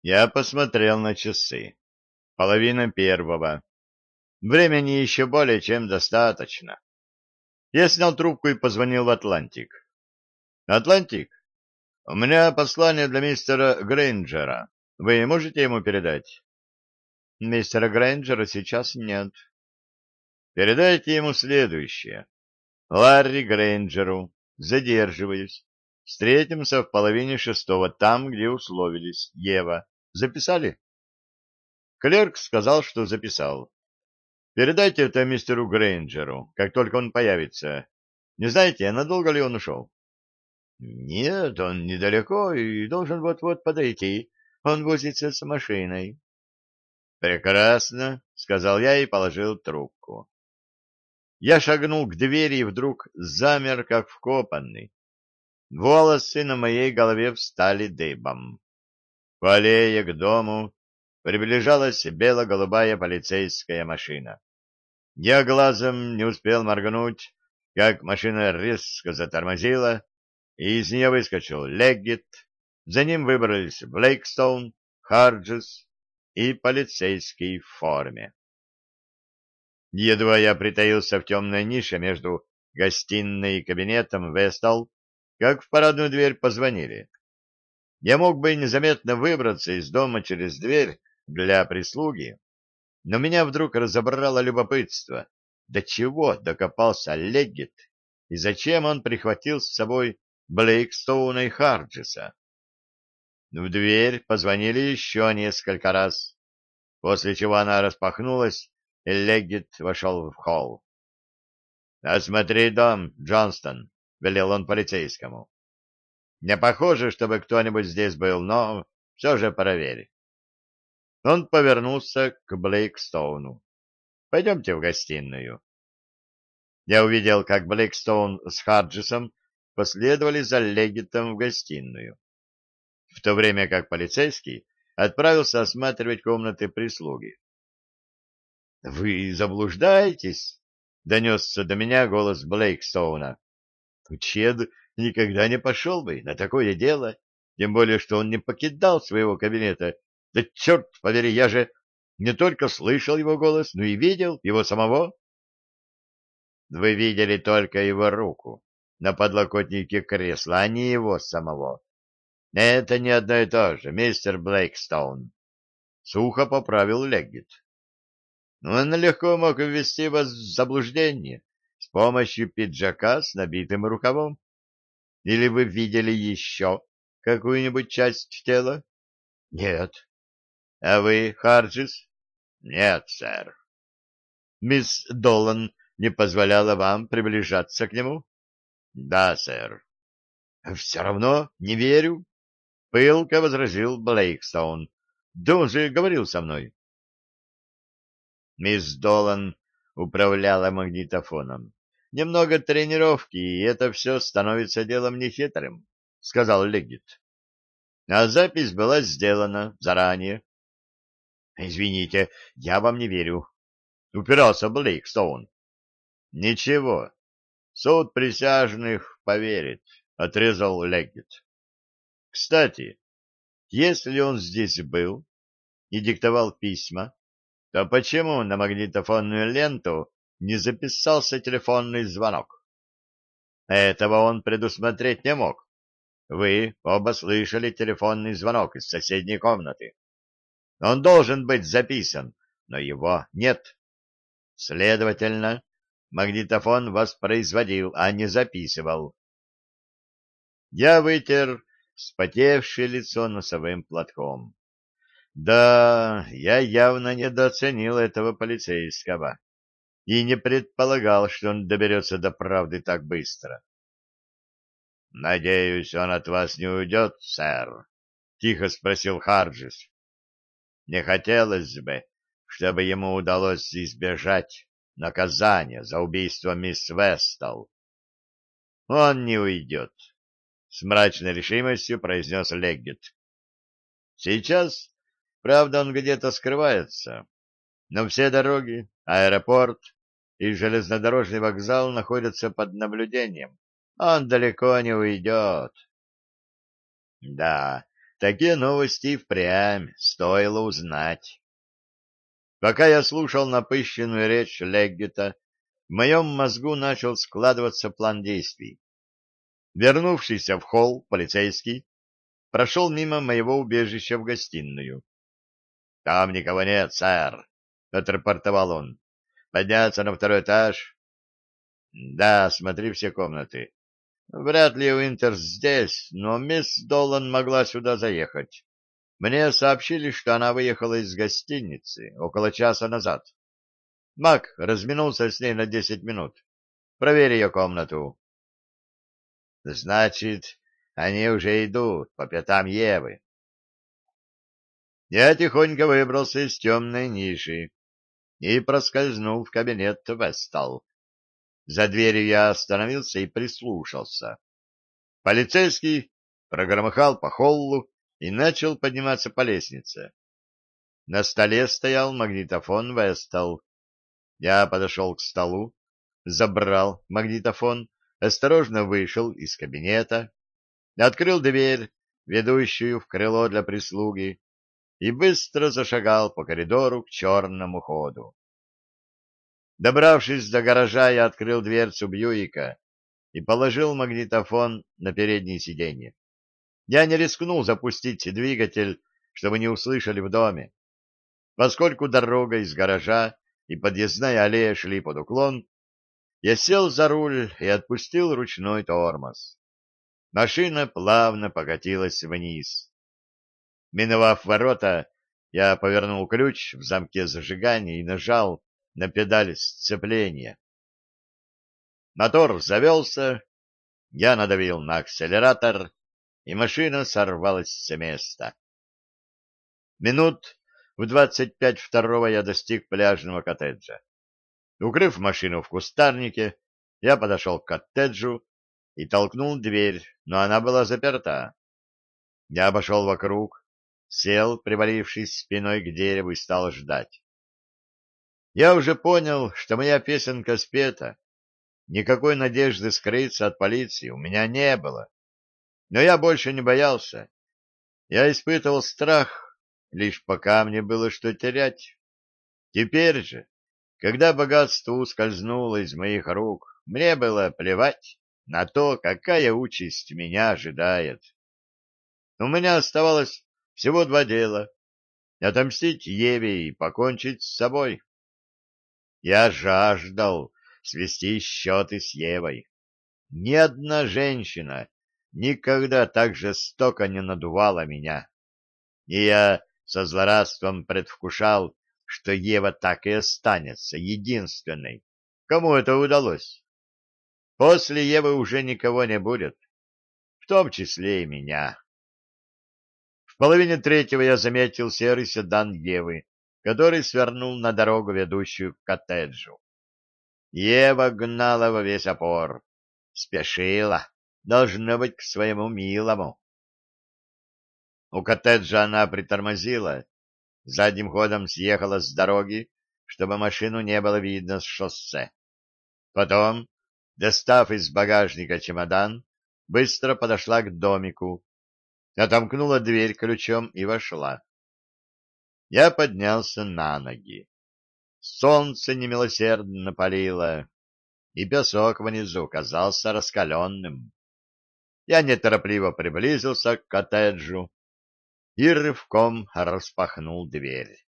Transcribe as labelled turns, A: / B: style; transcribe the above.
A: Я посмотрел на часы. 1:30. Времени еще более чем достаточно. Я снял трубку и позвонил в Атлантик. «Атлантик, у меня послание для мистера Грейнджера. Вы можете ему передать?» «Мистера Грейнджера сейчас нет». «Передайте ему следующее. Ларри Грейнджеру. Задерживаюсь. Встретимся в 5:30 там, где условились. Ева. Записали?» Клерк сказал, что записал. Передайте это мистеру Грейнджеру, как только он появится. Не знаете, надолго ли он ушел? Нет, он недалеко и должен вот-вот подойти. Он возится с машиной. Прекрасно, сказал я и положил трубку. Я шагнул к двери и вдруг замер, как вкопанный. Волосы на моей голове встали дыбом. По аллее к дому приближалась бело-голубая полицейская машина. Я глазом не успел моргнуть, как машина резко затормозила, и из нее выскочил Леггет. За ним выбрались Блейкстоун, Харджес и полицейский в форме. Едва я притаился в темной нише между гостиной и кабинетом Вестал, как в парадную дверь позвонили. Я мог бы незаметно выбраться из дома через дверь для прислуги, но меня вдруг разобрало любопытство. До чего докопался Леггет и зачем он прихватил с собой Блейкстоуна и Харджеса? В дверь позвонили еще несколько раз, после чего она распахнулась, и Леггет вошел в холл. «Осмотри дом, Джонстон», — велел он полицейскому. «Не похоже, чтобы кто-нибудь здесь был, но все же проверь». Он повернулся к Блейкстоуну. «Пойдемте в гостиную». Я увидел, как Блэкстоун с Харджесом последовали за Леггетом в гостиную, в то время как полицейский отправился осматривать комнаты прислуги. — Вы заблуждаетесь? — донесся до меня голос Блэкстоуна. — Чед никогда не пошел бы на такое дело, тем более, что он не покидал своего кабинета. Да черт побери, я же не только слышал его голос, но и видел его самого. Вы видели только его руку на подлокотнике кресла, а не его самого. Это не одно и то же, мистер Блэкстоун. Сухо поправил Леггет. Он легко мог ввести вас в заблуждение с помощью пиджака с набитым рукавом. Или вы видели еще какую-нибудь часть тела? Нет. А вы, Харджис? Нет, сэр. Мисс Долан не позволяла вам приближаться к нему? Да, сэр. Все равно не верю, пылко возразил Блейкстоун. Да он же говорил со мной. Мисс Долан управляла магнитофоном. Немного тренировки, и это все становится делом нехитрым, сказал Леггет. А запись была сделана заранее. Извините, я вам не верю, упирался Блейкстоун. Ничего, суд присяжных поверит, отрезал Леггет. Кстати, если он здесь был и диктовал письма, то почему на магнитофонную ленту не записался телефонный звонок? Этого он предусмотреть не мог. Вы оба слышали телефонный звонок из соседней комнаты. Он должен быть записан, но его нет. Следовательно, магнитофон воспроизводил, а не записывал. Я вытер вспотевшее лицо носовым платком. Да, я явно недооценил этого полицейского и не предполагал, что он доберется до правды так быстро. — Надеюсь, он от вас не уйдет, сэр? — тихо спросил Харджис. — Не хотелось бы, чтобы ему удалось избежать наказания за убийство мисс Вестал. — Он не уйдет, — с мрачной решимостью произнес Леггет. — Сейчас, правда, он где-то скрывается, но все дороги, аэропорт и железнодорожный вокзал находятся под наблюдением. Он далеко не уйдет. Да, такие новости и впрямь стоило узнать. Пока я слушал напыщенную речь Леггета, в моем мозгу начал складываться план действий. Вернувшийся в холл полицейский прошел мимо моего убежища в гостиную. — Там никого нет, сэр, — отрапортовал он. — Подняться на второй этаж? — Да, смотри все комнаты. Вряд ли Уинтерс здесь, но мисс Долан могла сюда заехать. Мне сообщили, что она выехала из гостиницы около часа назад. Мак разминулся с ней на 10 минут. Проверь ее комнату. — Значит, они уже идут по пятам Евы. Я тихонько выбрался из темной ниши и проскользнул в кабинет Вестал. За дверью я остановился и прислушался. Полицейский прогромыхал по холлу и начал подниматься по лестнице. На столе стоял магнитофон Вестал. Я подошел к столу, забрал магнитофон, осторожно вышел из кабинета, открыл дверь, ведущую в крыло для прислуги, и быстро зашагал по коридору к черному ходу. Добравшись до гаража, я открыл дверцу Бьюика и положил магнитофон на переднее сиденье. Я не рискнул запустить двигатель, чтобы не услышали в доме. Поскольку дорога из гаража и подъездная аллея шли под уклон, я сел за руль и отпустил ручной тормоз. Машина плавно покатилась вниз. Миновав ворота, я повернул ключ в замке зажигания и нажал на педаль сцепления. Мотор завелся, я надавил на акселератор, и машина сорвалась с места. Минут в 25 второго я достиг пляжного коттеджа. Укрыв машину в кустарнике, я подошел к коттеджу и толкнул дверь, но она была заперта. Я обошел вокруг, сел, привалившись спиной к дереву, и стал ждать. Я уже понял, что моя песенка спета. Никакой надежды скрыться от полиции у меня не было. Но я больше не боялся. Я испытывал страх, лишь пока мне было что терять. Теперь же, когда богатство ускользнуло из моих рук, мне было плевать на то, какая участь меня ожидает. У меня оставалось всего два дела — отомстить Еве и покончить с собой. Я жаждал свести счеты с Евой. Ни одна женщина никогда так жестоко не надувала меня. И я со злорадством предвкушал, что Ева так и останется единственной, кому это удалось. После Евы уже никого не будет, в том числе и меня. В половине третьего я заметил серый седан Евы, который свернул на дорогу, ведущую к коттеджу. Ева гнала во весь опор. Спешила, должно быть, к своему милому. У коттеджа она притормозила, задним ходом съехала с дороги, чтобы машину не было видно с шоссе. Потом, достав из багажника чемодан, быстро подошла к домику, отомкнула дверь ключом и вошла. Я поднялся на ноги. Солнце немилосердно палило, и песок внизу казался раскаленным. Я неторопливо приблизился к коттеджу и рывком распахнул дверь.